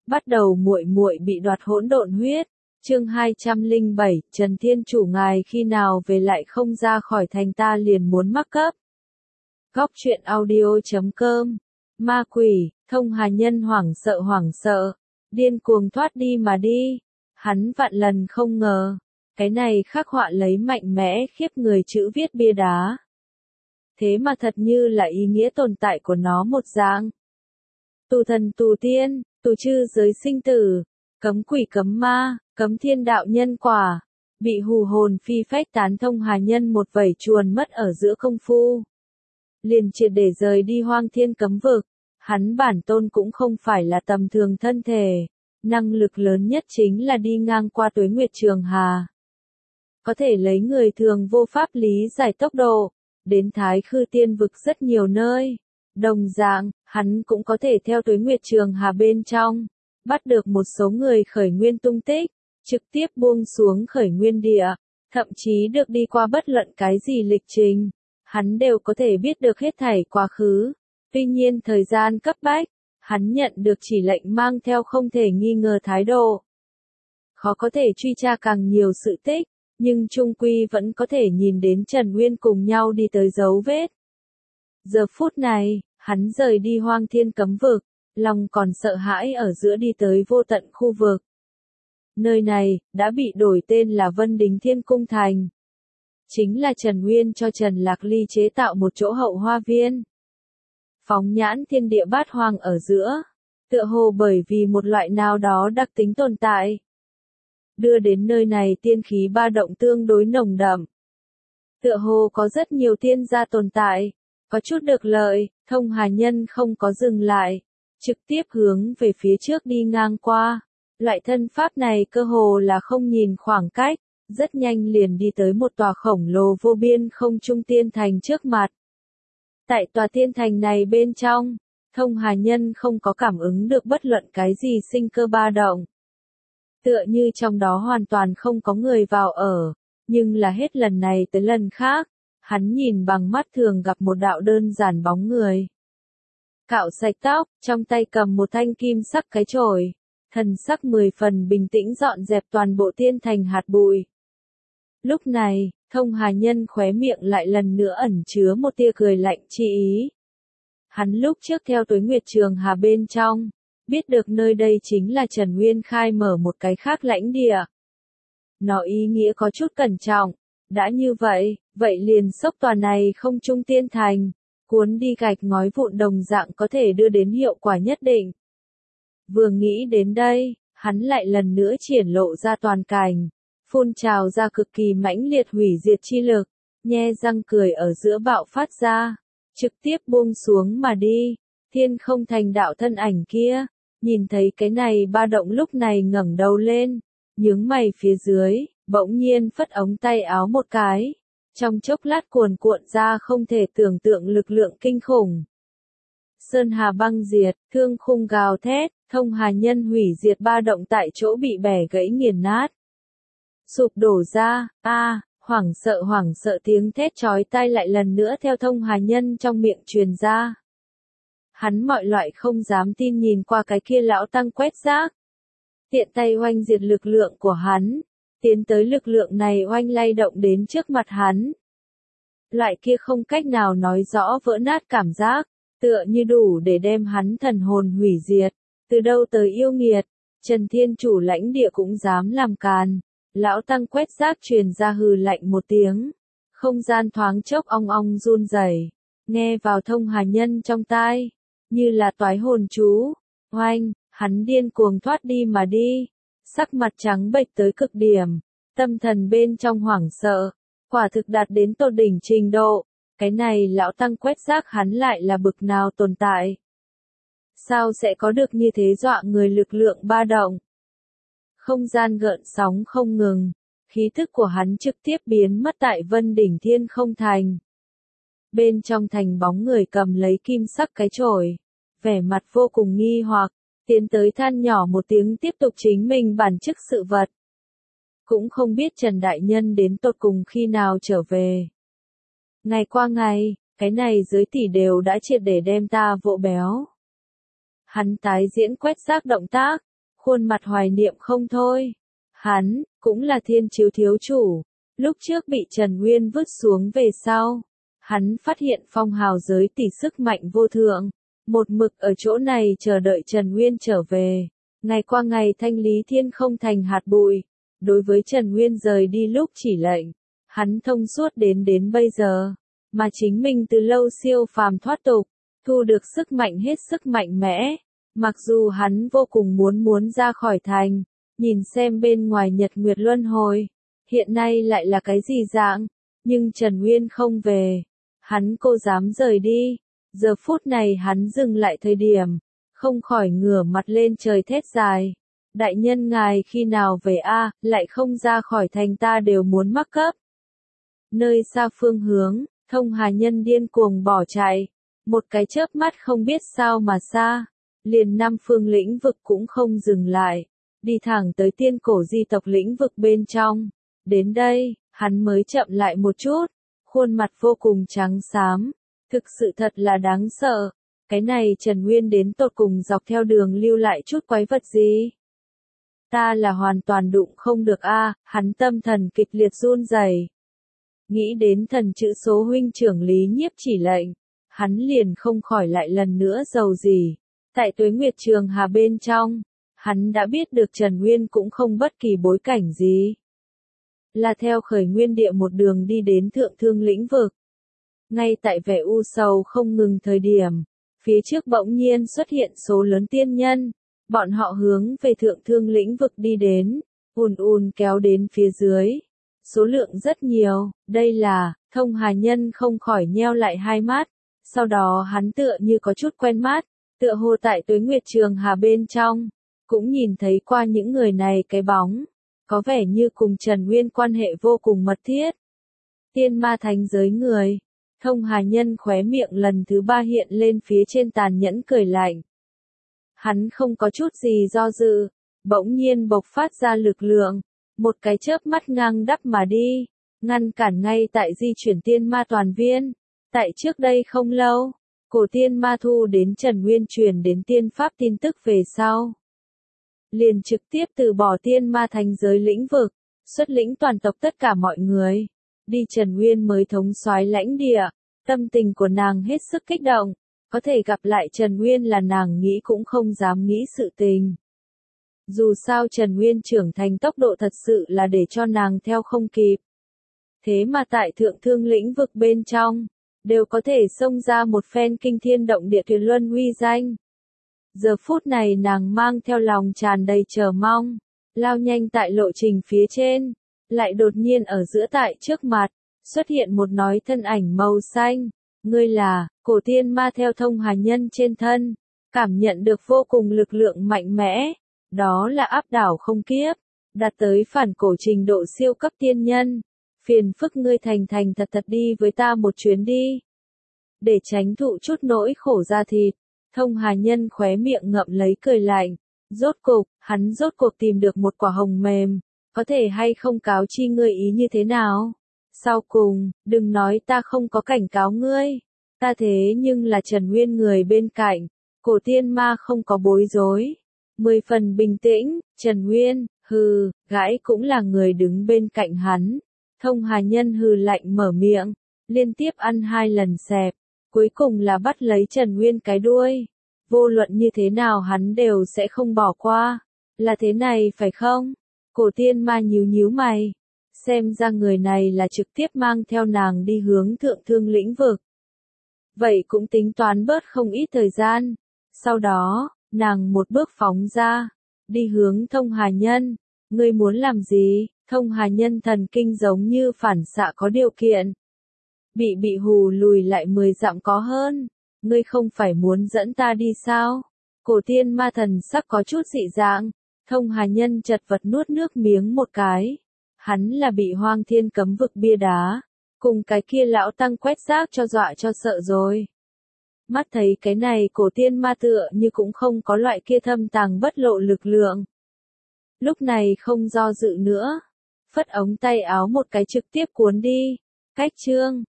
Bắt đầu muội muội bị đoạt hỗn độn huyết. Chương 207, Trần Thiên Chủ ngài khi nào về lại không ra khỏi thành ta liền muốn mắc cấp. Góc truyện audio.com. Ma quỷ, Thông Hà Nhân hoảng sợ, điên cuồng thoát đi mà đi. Hắn vạn lần không ngờ, cái này khắc họa lấy mạnh mẽ khiếp người chữ viết bia đá. Thế mà thật như là ý nghĩa tồn tại của nó một dạng. Tù thần tù tiên, tù chư giới sinh tử, cấm quỷ cấm ma, cấm thiên đạo nhân quả, bị hù hồn phi phách tán. Thông Hà Nhân một vẩy chuồn mất ở giữa công phu, liền triệt để rời đi hoang thiên cấm vực. Hắn bản tôn cũng không phải là tầm thường thân thể, năng lực lớn nhất chính là đi ngang qua tuế nguyệt trường hà. Có thể lấy người thường vô pháp lý giải tốc độ, đến Thái Khư Tiên vực rất nhiều nơi. Đồng dạng, hắn cũng có thể theo tuế nguyệt trường hà bên trong, bắt được một số người khởi nguyên tung tích, trực tiếp buông xuống khởi nguyên địa, thậm chí được đi qua bất luận cái gì lịch trình, hắn đều có thể biết được hết thảy quá khứ. Tuy nhiên thời gian cấp bách, hắn nhận được chỉ lệnh mang theo không thể nghi ngờ thái độ. Khó có thể truy tra càng nhiều sự tích, nhưng chung quy vẫn có thể nhìn đến Trần Nguyên cùng nhau đi tới dấu vết. Giờ phút này, hắn rời đi hoang thiên cấm vực, lòng còn sợ hãi ở giữa đi tới vô tận khu vực. Nơi này, đã bị đổi tên là Vân Đính Thiên Cung Thành. Chính là Trần Nguyên cho Trần Lạc Ly chế tạo một chỗ hậu hoa viên. Phóng nhãn thiên địa bát hoang ở giữa, tựa hồ bởi vì một loại nào đó đặc tính tồn tại, đưa đến nơi này tiên khí ba động tương đối nồng đậm. Tựa hồ có rất nhiều tiên gia tồn tại, có chút được lợi. Thông Hà Nhân không có dừng lại, trực tiếp hướng về phía trước đi ngang qua. Loại thân pháp này cơ hồ là không nhìn khoảng cách, rất nhanh liền đi tới một tòa khổng lồ vô biên không trung tiên thành trước mặt. Tại tòa tiên thành này bên trong, Thông Hà Nhân không có cảm ứng được bất luận cái gì sinh cơ ba động. Tựa như trong đó hoàn toàn không có người vào ở, nhưng là hết lần này tới lần khác, hắn nhìn bằng mắt thường gặp một đạo đơn giản bóng người. Cạo sạch tóc, trong tay cầm một thanh kim sắc cái chổi, thần sắc 10 phần bình tĩnh dọn dẹp toàn bộ tiên thành hạt bụi. Lúc này, Thông Hà Nhân khóe miệng lại lần nữa ẩn chứa một tia cười lạnh chi ý. Hắn lúc trước theo tuế nguyệt trường hà bên trong, biết được nơi đây chính là Trần Nguyên khai mở một cái khác lãnh địa. Nó ý nghĩa có chút cẩn trọng, đã như vậy, vậy liền xốc tòa này không trung tiên thành, cuốn đi gạch ngói vụn đồng dạng có thể đưa đến hiệu quả nhất định. Vừa nghĩ đến đây, hắn lại lần nữa triển lộ ra toàn cảnh, phun trào ra cực kỳ mãnh liệt hủy diệt chi lực, nhe răng cười ở giữa bạo phát ra, trực tiếp buông xuống mà đi. Thiên không thành đạo thân ảnh kia, nhìn thấy cái này ba động lúc này ngẩng đầu lên, nhướng mày phía dưới, bỗng nhiên phất ống tay áo một cái, trong chốc lát cuồn cuộn ra không thể tưởng tượng lực lượng kinh khủng. Sơn hà băng diệt, thương khung gào thét, Thông Hà Nhân hủy diệt ba động tại chỗ bị bẻ gãy nghiền nát. Sụp đổ ra, hoảng sợ tiếng thét chói tai lại lần nữa theo Thông Hà Nhân trong miệng truyền ra. Hắn mọi loại không dám tin nhìn qua cái kia lão tăng quét rác. Tiện tay oanh diệt lực lượng của hắn, tiến tới lực lượng này oanh lay động đến trước mặt hắn. Loại kia không cách nào nói rõ vỡ nát cảm giác, tựa như đủ để đem hắn thần hồn hủy diệt. Từ đâu tới yêu nghiệt, Trần Thiên Chủ lãnh địa cũng dám làm càn. Lão tăng quét rác truyền ra hừ lạnh một tiếng. Không gian thoáng chốc ong ong run rẩy, nghe vào Thông Hà Nhân trong tai, như là toái hồn chú. Oanh, hắn điên cuồng thoát đi mà đi, sắc mặt trắng bệch tới cực điểm, tâm thần bên trong hoảng sợ, quả thực đạt đến tột đỉnh trình độ. Cái này lão tăng quét rác hắn lại là bực nào tồn tại? Sao sẽ có được như thế dọa người lực lượng ba động? Không gian gợn sóng không ngừng, khí thức của hắn trực tiếp biến mất tại Vân Đỉnh Thiên Không Thành. Bên trong thành bóng người cầm lấy kim sắc cái chổi, vẻ mặt vô cùng nghi hoặc, tiến tới than nhỏ một tiếng tiếp tục chính mình bản chức sự vật. Cũng không biết Trần Đại Nhân đến tột cùng khi nào trở về. Ngày qua ngày, cái này dưới tỷ đều đã triệt để đem ta vỗ béo. Hắn tái diễn quét rác động tác, khuôn mặt hoài niệm không thôi. Hắn, cũng là thiên chiếu thiếu chủ. Lúc trước bị Trần Nguyên vứt xuống về sau. Hắn phát hiện phong hào giới tỷ sức mạnh vô thượng. Một mực ở chỗ này chờ đợi Trần Nguyên trở về. Ngày qua ngày thanh lý thiên không thành hạt bụi. Đối với Trần Nguyên rời đi lúc chỉ lệnh. Hắn thông suốt đến bây giờ. Mà chính mình từ lâu siêu phàm thoát tục. Thu được sức mạnh hết sức mạnh mẽ. Mặc dù hắn vô cùng muốn ra khỏi thành. Nhìn xem bên ngoài nhật nguyệt luân hồi. Hiện nay lại là cái gì dạng. Nhưng Trần Nguyên không về. Hắn cô dám rời đi. Giờ phút này hắn dừng lại thời điểm. Không khỏi ngửa mặt lên trời thét dài. Đại nhân ngài khi nào về a, lại không ra khỏi thành ta đều muốn mắc cấp. Nơi xa phương hướng, Thông Hà Nhân điên cuồng bỏ chạy. Một cái chớp mắt không biết sao mà xa. Liền 5 phương lĩnh vực cũng không dừng lại. Đi thẳng tới tiên cổ di tộc lĩnh vực bên trong. Đến đây, hắn mới chậm lại một chút. Khuôn mặt vô cùng trắng xám. Thực sự thật là đáng sợ. Cái này Trần Nguyên đến tột cùng dọc theo đường lưu lại chút quái vật gì? Ta là hoàn toàn đụng không được a, hắn tâm thần kịch liệt run rẩy. Nghĩ đến thần chữ số huynh trưởng Lý Nhiếp chỉ lệnh, hắn liền không khỏi lại lần nữa giàu gì. Tại Tuế Nguyệt Trường Hà bên trong, hắn đã biết được Trần Nguyên cũng không bất kỳ bối cảnh gì. Là theo khởi nguyên địa một đường đi đến thượng thương lĩnh vực. Ngay tại vẻ u sầu không ngừng thời điểm, phía trước bỗng nhiên xuất hiện số lớn tiên nhân. Bọn họ hướng về thượng thương lĩnh vực đi đến, ùn kéo đến phía dưới. Số lượng rất nhiều, đây là, Thông Hà Nhân không khỏi nheo lại hai mắt. Sau đó hắn tựa như có chút quen mắt, tựa hồ tại Tuế Nguyệt Trường Hà bên trong. Cũng nhìn thấy qua những người này cái bóng. Có vẻ như cùng Trần Nguyên quan hệ vô cùng mật thiết. Tiên ma thánh giới người. Thông Hà Nhân khóe miệng lần thứ 3 hiện lên phía trên tàn nhẫn cười lạnh. Hắn không có chút gì do dự, bỗng nhiên bộc phát ra lực lượng, một cái chớp mắt ngang đắp mà đi, ngăn cản ngay tại di chuyển tiên ma toàn viên. Tại trước đây không lâu, cổ tiên ma thu đến Trần Nguyên truyền đến tiên pháp tin tức về sau. Liền trực tiếp từ bỏ tiên ma thành giới lĩnh vực, xuất lĩnh toàn tộc tất cả mọi người. Đi Trần Nguyên mới thống soái lãnh địa, tâm tình của nàng hết sức kích động. Có thể gặp lại Trần Nguyên là nàng nghĩ cũng không dám nghĩ sự tình. Dù sao Trần Nguyên trưởng thành tốc độ thật sự là để cho nàng theo không kịp. Thế mà tại thượng thương lĩnh vực bên trong, đều có thể xông ra một phen kinh thiên động địa tuyệt luân uy danh. Giờ phút này nàng mang theo lòng tràn đầy chờ mong, lao nhanh tại lộ trình phía trên, lại đột nhiên ở giữa tại trước mặt, xuất hiện một nói thân ảnh màu xanh. Ngươi là, cổ tiên ma theo Thông Hà Nhân trên thân, cảm nhận được vô cùng lực lượng mạnh mẽ, đó là áp đảo không kiếp, đạt tới phản cổ trình độ siêu cấp tiên nhân. Phiền phức ngươi thành thật đi với ta một chuyến đi. Để tránh thụ chút nỗi khổ da thịt, Thông Hà Nhân khóe miệng ngậm lấy cười lạnh. Hắn rốt cuộc tìm được một quả hồng mềm, có thể hay không cáo chi ngươi ý như thế nào? Sau cùng, đừng nói ta không có cảnh cáo ngươi. Ta thế nhưng là Trần Nguyên người bên cạnh. Cổ tiên ma không có bối rối. 10 phần bình tĩnh, Trần Nguyên, hừ, gãi cũng là người đứng bên cạnh hắn. Thông Hà Nhân hừ lạnh mở miệng, liên tiếp ăn 2 lần xẹp. Cuối cùng là bắt lấy Trần Nguyên cái đuôi. Vô luận như thế nào hắn đều sẽ không bỏ qua. Là thế này phải không? Cổ tiên ma nhíu mày. Xem ra người này là trực tiếp mang theo nàng đi hướng thượng thương lĩnh vực. Vậy cũng tính toán bớt không ít thời gian. Sau đó, nàng một bước phóng ra, đi hướng Thông Hà Nhân. Ngươi muốn làm gì? Thông Hà Nhân thần kinh giống như phản xạ có điều kiện. Bị hù lùi lại 10 dặm có hơn. Ngươi không phải muốn dẫn ta đi sao? Cổ tiên ma thần sắc có chút dị dạng. Thông Hà Nhân chật vật nuốt nước miếng một cái. Hắn là bị Hoang Thiên cấm vực bia đá, cùng cái kia lão tăng quét rác cho dọa cho sợ rồi. Mắt thấy cái này cổ tiên ma tựa như cũng không có loại kia thâm tàng bất lộ lực lượng. Lúc này không do dự nữa, phất ống tay áo một cái trực tiếp cuốn đi. Cách chương